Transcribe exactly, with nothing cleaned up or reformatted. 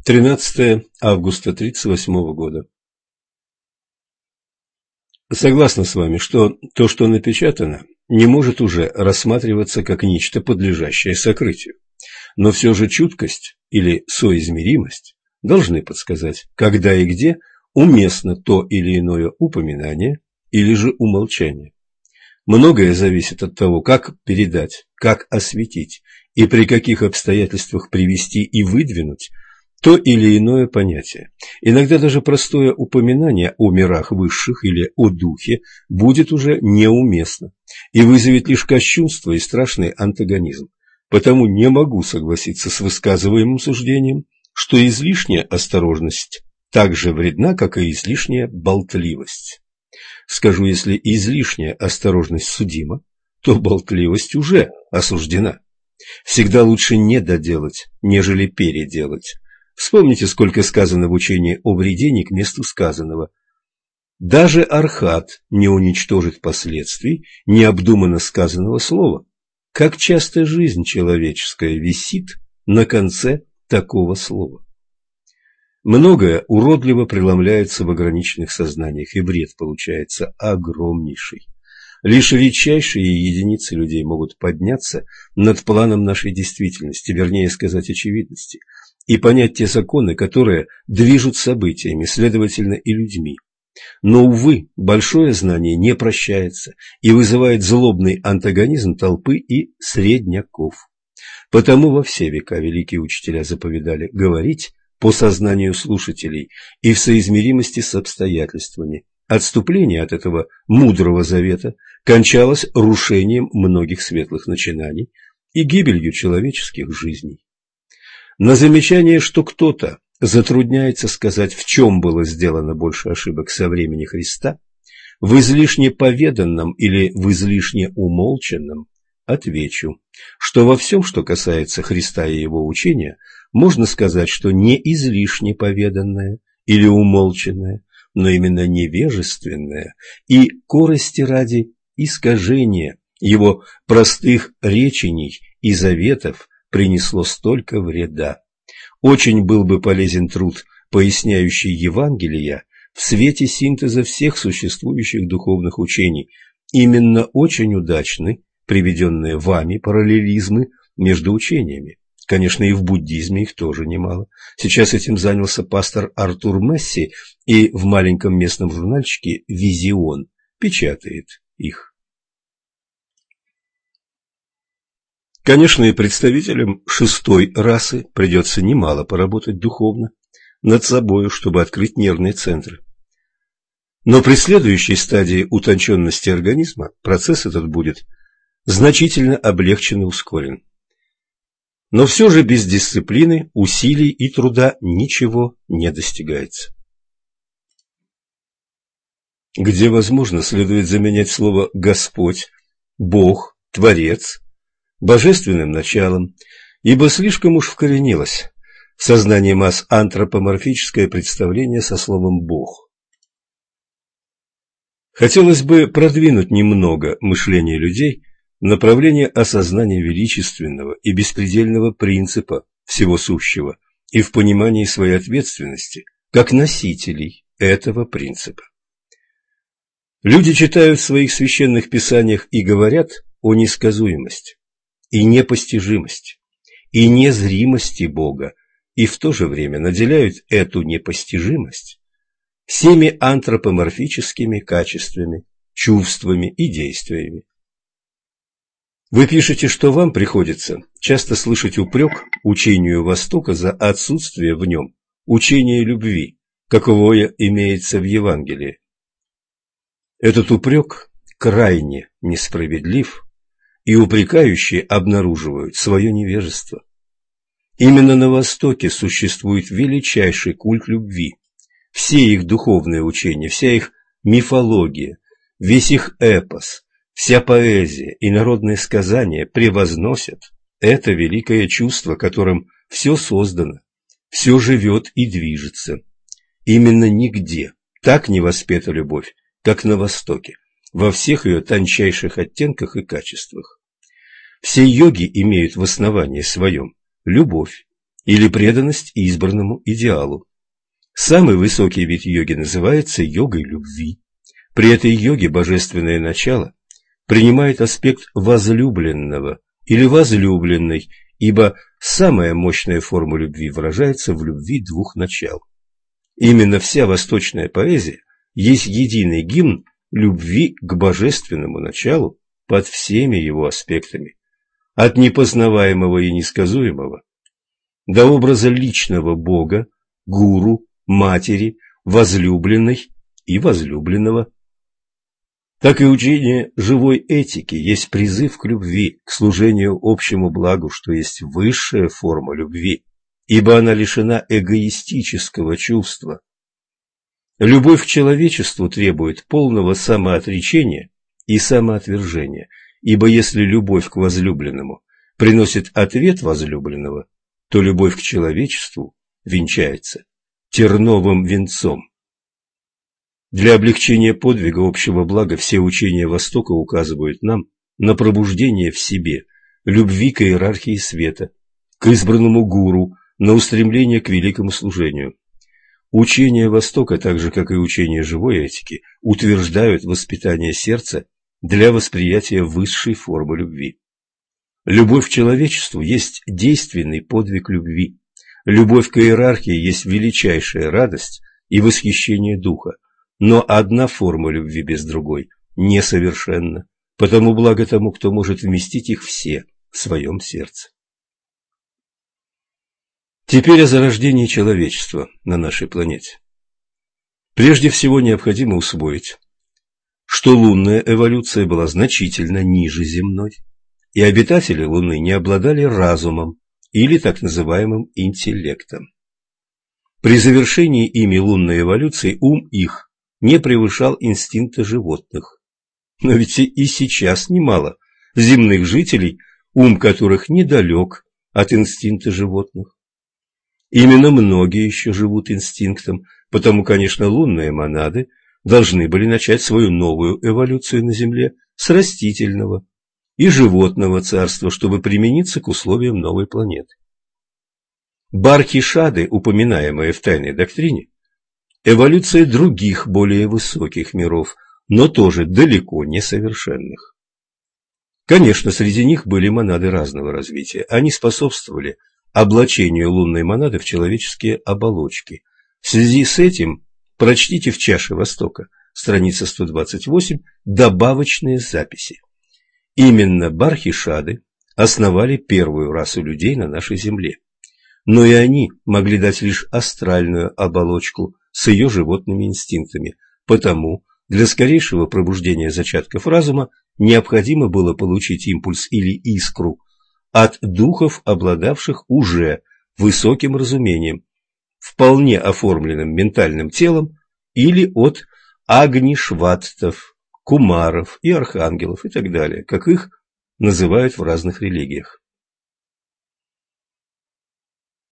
тринадцатое августа тридцать восьмого года. Согласна с вами, что то, что напечатано, не может уже рассматриваться как нечто, подлежащее сокрытию. Но все же чуткость или соизмеримость должны подсказать, когда и где уместно то или иное упоминание или же умолчание. Многое зависит от того, как передать, как осветить и при каких обстоятельствах привести и выдвинуть то или иное понятие. Иногда даже простое упоминание о мирах высших или о духе будет уже неуместно и вызовет лишь кощунство и страшный антагонизм. Потому не могу согласиться с высказываемым суждением, что излишняя осторожность так же вредна, как и излишняя болтливость. Скажу, если излишняя осторожность судима, то болтливость уже осуждена. Всегда лучше не доделать, нежели переделать. Вспомните, сколько сказано в учении о вреде не к месту сказанного. Даже архат не уничтожит последствий необдуманно сказанного слова. Как часто жизнь человеческая висит на конце такого слова. Многое уродливо преломляется в ограниченных сознаниях, и вред получается огромнейший. Лишь редчайшие единицы людей могут подняться над планом нашей действительности, вернее сказать, очевидности, и понять те законы, которые движут событиями, следовательно, и людьми. Но, увы, большое знание не прощается и вызывает злобный антагонизм толпы и средняков. Потому во все века великие учителя заповедали говорить по сознанию слушателей и в соизмеримости с обстоятельствами. Отступление от этого мудрого завета кончалось рушением многих светлых начинаний и гибелью человеческих жизней. На замечание, что кто-то затрудняется сказать, в чем было сделано больше ошибок со времени Христа, в излишне поведанном или в излишне умолчанном, отвечу, что во всем, что касается Христа и его учения, можно сказать, что не излишне поведанное или умолчанное, но именно невежественное и корости ради искажения его простых речений и заветов принесло столько вреда. Очень был бы полезен труд, поясняющий Евангелия в свете синтеза всех существующих духовных учений. Именно очень удачны приведенные вами параллелизмы между учениями. Конечно, и в буддизме их тоже немало. Сейчас этим занялся пастор Артур Месси и в маленьком местном журнальчике «Визион» печатает их. Конечно, и представителям шестой расы придется немало поработать духовно над собою, чтобы открыть нервные центры. Но при следующей стадии утонченности организма процесс этот будет значительно облегчен и ускорен. Но все же без дисциплины, усилий и труда ничего не достигается. Где возможно, следует заменять слово «Господь», «Бог», «Творец» божественным началом, ибо слишком уж вкоренилось в сознании масс антропоморфическое представление со словом «Бог». Хотелось бы продвинуть немного мышление людей в направлении осознания величественного и беспредельного принципа всего сущего и в понимании своей ответственности как носителей этого принципа. Люди читают в своих священных писаниях и говорят о несказуемости и непостижимости, и незримости Бога, и в то же время наделяют эту непостижимость всеми антропоморфическими качествами, чувствами и действиями. Вы пишете, что вам приходится часто слышать упрек учению Востока за отсутствие в нем учения любви, каковое имеется в Евангелии. Этот упрек крайне несправедлив, и упрекающие обнаруживают свое невежество. Именно на Востоке существует величайший культ любви. Все их духовные учения, вся их мифология, весь их эпос, вся поэзия и народные сказания превозносят это великое чувство, которым все создано, все живет и движется. Именно нигде так не воспета любовь, как на Востоке, во всех ее тончайших оттенках и качествах. Все йоги имеют в основании своем любовь, или преданность избранному идеалу. Самый высокий вид йоги называется йогой любви. При этой йоге божественное начало принимает аспект возлюбленного или возлюбленной, ибо самая мощная форма любви выражается в любви двух начал. Именно вся восточная поэзия есть единый гимн любви к божественному началу под всеми его аспектами, от непознаваемого и несказуемого до образа личного Бога, гуру, матери, возлюбленной и возлюбленного. Так и учение живой этики есть призыв к любви, к служению общему благу, что есть высшая форма любви, ибо она лишена эгоистического чувства. Любовь к человечеству требует полного самоотречения и самоотвержения, ибо если любовь к возлюбленному приносит ответ возлюбленного, то любовь к человечеству венчается терновым венцом. Для облегчения подвига общего блага все учения Востока указывают нам на пробуждение в себе любви к иерархии света, к избранному гуру, на устремление к великому служению. Учения Востока, так же как и учения живой этики, утверждают воспитание сердца для восприятия высшей формы любви. Любовь к человечеству есть действенный подвиг любви. Любовь к иерархии есть величайшая радость и восхищение духа. Но одна форма любви без другой несовершенна, потому благо тому, кто может вместить их все в своем сердце. Теперь о зарождении человечества на нашей планете. Прежде всего необходимо усвоить, что лунная эволюция была значительно ниже земной, и обитатели Луны не обладали разумом или так называемым интеллектом. При завершении ими лунной эволюции ум их не превышал инстинкта животных. Но ведь и сейчас немало земных жителей, ум которых недалек от инстинкта животных. Именно многие еще живут инстинктом, потому, конечно, лунные монады должны были начать свою новую эволюцию на Земле с растительного и животного царства, чтобы примениться к условиям новой планеты. Бархишады, упоминаемые в тайной доктрине, эволюция других более высоких миров, но тоже далеко не совершенных. Конечно, среди них были монады разного развития. Они способствовали облачению лунной монады в человеческие оболочки. В связи с этим прочтите в «Чаше Востока», страница сто двадцать восемь, добавочные записи. Именно бархишады основали первую расу людей на нашей Земле. Но и они могли дать лишь астральную оболочку с ее животными инстинктами, потому для скорейшего пробуждения зачатков разума необходимо было получить импульс или искру от духов, обладавших уже высоким разумением, вполне оформленным ментальным телом, или от агнишваттов, кумаров и архангелов и так далее, как их называют в разных религиях.